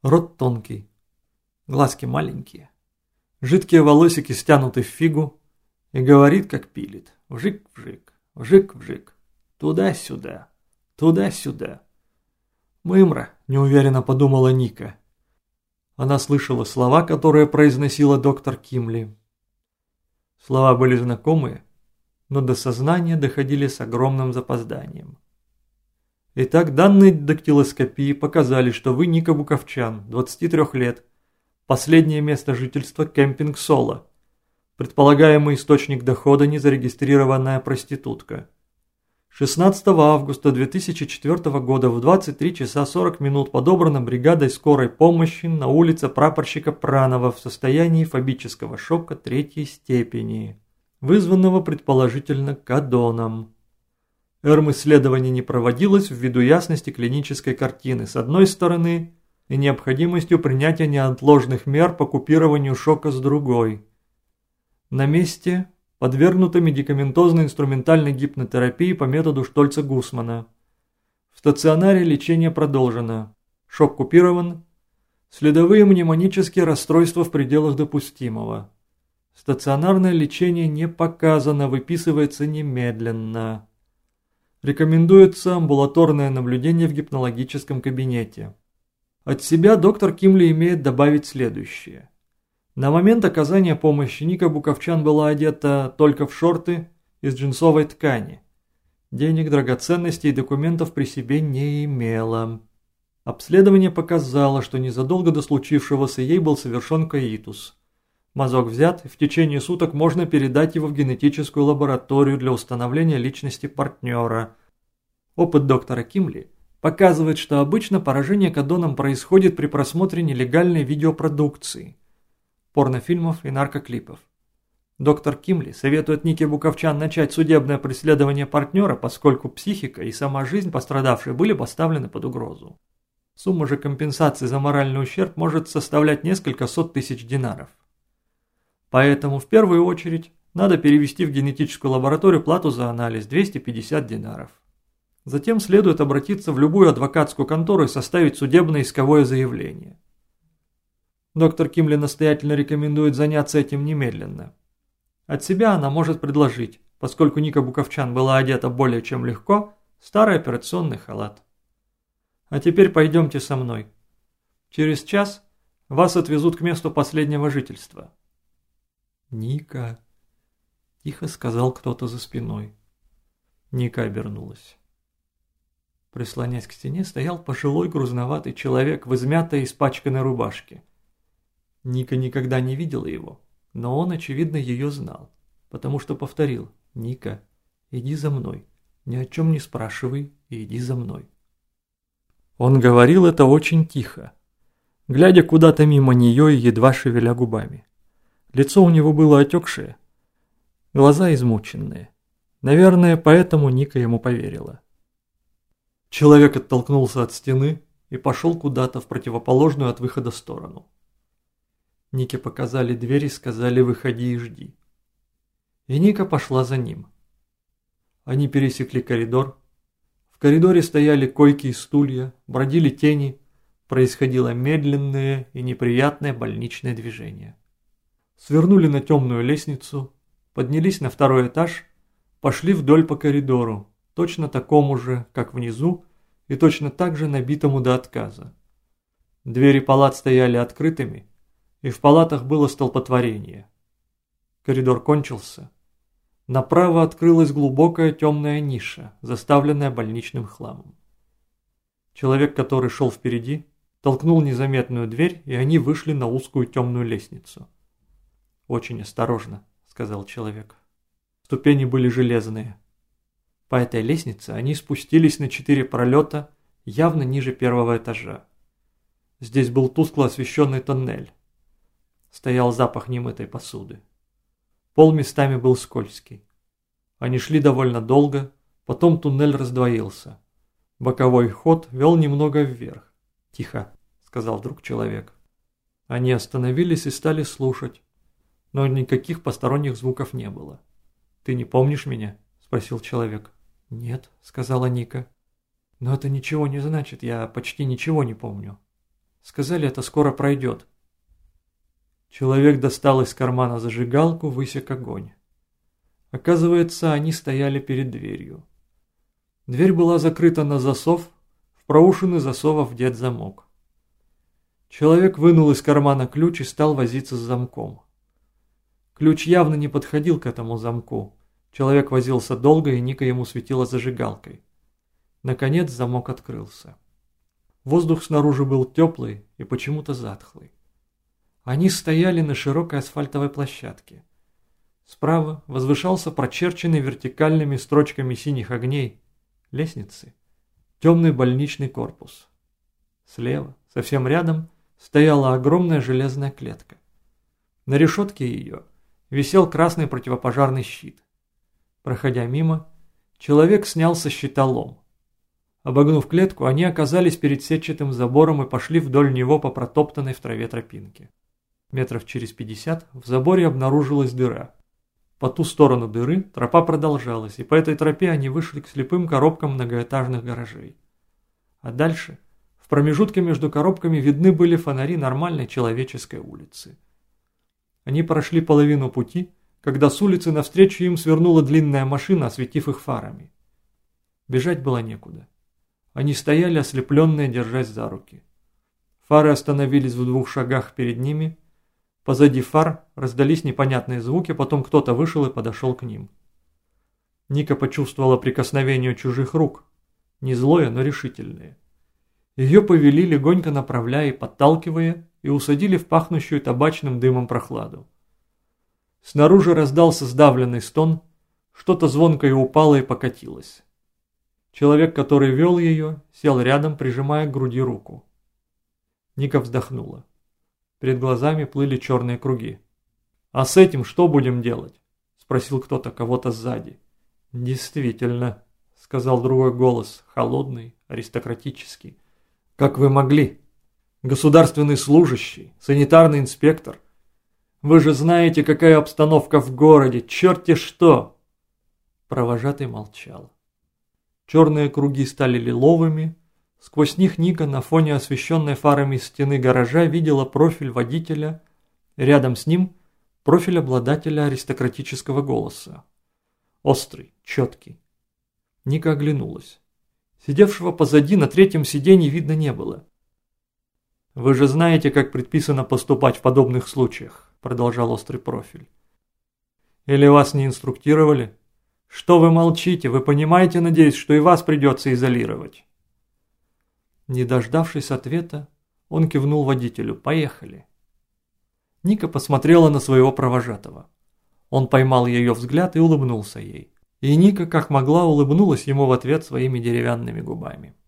Рот тонкий, глазки маленькие, жидкие волосики стянуты в фигу и говорит, как пилит. Вжик-вжик, вжик-вжик, туда-сюда, туда-сюда. «Мымра», – неуверенно подумала Ника. Она слышала слова, которые произносила доктор Кимли. Слова были знакомые, но до сознания доходили с огромным запозданием. Итак, данные дактилоскопии показали, что вы Ника Буковчан, 23 лет, последнее место жительства кемпинг Соло, предполагаемый источник дохода незарегистрированная проститутка. 16 августа 2004 года в 23 часа 40 минут подобрана бригадой скорой помощи на улице прапорщика Пранова в состоянии фобического шока 3-й степени, вызванного предположительно кадоном. ЭРМ-исследование не проводилось ввиду ясности клинической картины с одной стороны и необходимостью принятия неотложных мер по купированию шока с другой. На месте подвергнута медикаментозной инструментальной гипнотерапии по методу Штольца-Гусмана. В стационаре лечение продолжено. Шок купирован. Следовые мнемонические расстройства в пределах допустимого. Стационарное лечение не показано, выписывается немедленно. Рекомендуется амбулаторное наблюдение в гипнологическом кабинете. От себя доктор Кимли имеет добавить следующее. На момент оказания помощи Ника Буковчан была одета только в шорты из джинсовой ткани. Денег, драгоценностей и документов при себе не имела. Обследование показало, что незадолго до случившегося ей был совершен коитус. Мазок взят, и в течение суток можно передать его в генетическую лабораторию для установления личности партнера. Опыт доктора Кимли показывает, что обычно поражение кадоном происходит при просмотре нелегальной видеопродукции, порнофильмов и наркоклипов. Доктор Кимли советует Нике Буковчан начать судебное преследование партнера, поскольку психика и сама жизнь пострадавшей были поставлены под угрозу. Сумма же компенсации за моральный ущерб может составлять несколько сот тысяч динаров. Поэтому в первую очередь надо перевести в генетическую лабораторию плату за анализ 250 динаров. Затем следует обратиться в любую адвокатскую контору и составить судебно-исковое заявление. Доктор Кимли настоятельно рекомендует заняться этим немедленно. От себя она может предложить, поскольку Ника Буковчан была одета более чем легко, старый операционный халат. А теперь пойдемте со мной. Через час вас отвезут к месту последнего жительства. «Ника», – тихо сказал кто-то за спиной. Ника обернулась. Прислонясь к стене, стоял пожилой грузноватый человек в измятой и испачканной рубашке. Ника никогда не видела его, но он, очевидно, ее знал, потому что повторил: «Ника, иди за мной, ни о чем не спрашивай и иди за мной». Он говорил это очень тихо, глядя куда-то мимо нее и едва шевеля губами. Лицо у него было отекшее, глаза измученные. Наверное, поэтому Ника ему поверила. Человек оттолкнулся от стены и пошел куда-то в противоположную от выхода сторону. Нике показали дверь и сказали: «Выходи и жди». И Ника пошла за ним. Они пересекли коридор. В коридоре стояли койки и стулья, бродили тени, происходило медленное и неприятное больничное движение. Свернули на темную лестницу, поднялись на второй этаж, пошли вдоль по коридору, точно такому же, как внизу, и точно так же набитому до отказа. Двери палат стояли открытыми, и в палатах было столпотворение. Коридор кончился. Направо открылась глубокая темная ниша, заставленная больничным хламом. Человек, который шел впереди, толкнул незаметную дверь, и они вышли на узкую темную лестницу. «Очень осторожно», — сказал человек. Ступени были железные. По этой лестнице они спустились на 4 пролета, явно ниже первого этажа. Здесь был тускло освещенный тоннель. Стоял запах немытой посуды. Пол местами был скользкий. Они шли довольно долго, потом туннель раздвоился. Боковой ход вел немного вверх. «Тихо», — сказал вдруг человек. Они остановились и стали слушать, но никаких посторонних звуков не было. «Ты не помнишь меня?» – спросил человек. «Нет», – сказала Ника. «Но это ничего не значит, я почти ничего не помню». Сказали, это скоро пройдет». Человек достал из кармана зажигалку, высек огонь. Оказывается, они стояли перед дверью. Дверь была закрыта на засов, в проушины засова вдет замок. Человек вынул из кармана ключ и стал возиться с замком. Ключ явно не подходил к этому замку. Человек возился долго, и Ника ему светила зажигалкой. Наконец замок открылся. Воздух снаружи был теплый и почему-то затхлый. Они стояли на широкой асфальтовой площадке. Справа возвышался прочерченный вертикальными строчками синих огней лестницы темный больничный корпус. Слева, совсем рядом, стояла огромная железная клетка. На решетке ее висел красный противопожарный щит. Проходя мимо, человек снял со щита лом. Обогнув клетку, они оказались перед сетчатым забором и пошли вдоль него по протоптанной в траве тропинке. Метров через 50 в заборе обнаружилась дыра. По ту сторону дыры тропа продолжалась, и по этой тропе они вышли к слепым коробкам многоэтажных гаражей. А дальше, в промежутке между коробками, видны были фонари нормальной человеческой улицы. Они прошли половину пути, когда с улицы навстречу им свернула длинная машина, осветив их фарами. Бежать было некуда. Они стояли, ослепленные, держась за руки. Фары остановились в 2 шагах перед ними. Позади фар раздались непонятные звуки, потом кто-то вышел и подошел к ним. Ника почувствовала прикосновение чужих рук, не злое, но решительное. Ее повели, легонько направляя и подталкивая, и усадили в пахнущую табачным дымом прохладу. Снаружи раздался сдавленный стон, что-то звонкое упало и покатилось. Человек, который вел ее, сел рядом, прижимая к груди руку. Ника вздохнула. Перед глазами плыли черные круги. «А с этим что будем делать?» – спросил кто-то кого-то сзади. «Действительно», – сказал другой голос, холодный, аристократический. «Как вы могли? Государственный служащий, санитарный инспектор. Вы же знаете, какая обстановка в городе, черти что!» Провожатый молчал. Черные круги стали лиловыми. Сквозь них Ника на фоне освещенной фарами стены гаража видела профиль водителя, рядом с ним профиль обладателя аристократического голоса. Острый, четкий. Ника оглянулась. Сидевшего позади на 3-м сиденье видно не было. «Вы же знаете, как предписано поступать в подобных случаях», продолжал острый профиль. «Или вас не инструктировали? Что вы молчите? Вы понимаете, надеюсь, что и вас придется изолировать?» Не дождавшись ответа, он кивнул водителю. «Поехали». Ника посмотрела на своего провожатого. Он поймал ее взгляд и улыбнулся ей. И Ника, как могла, улыбнулась ему в ответ своими деревянными губами.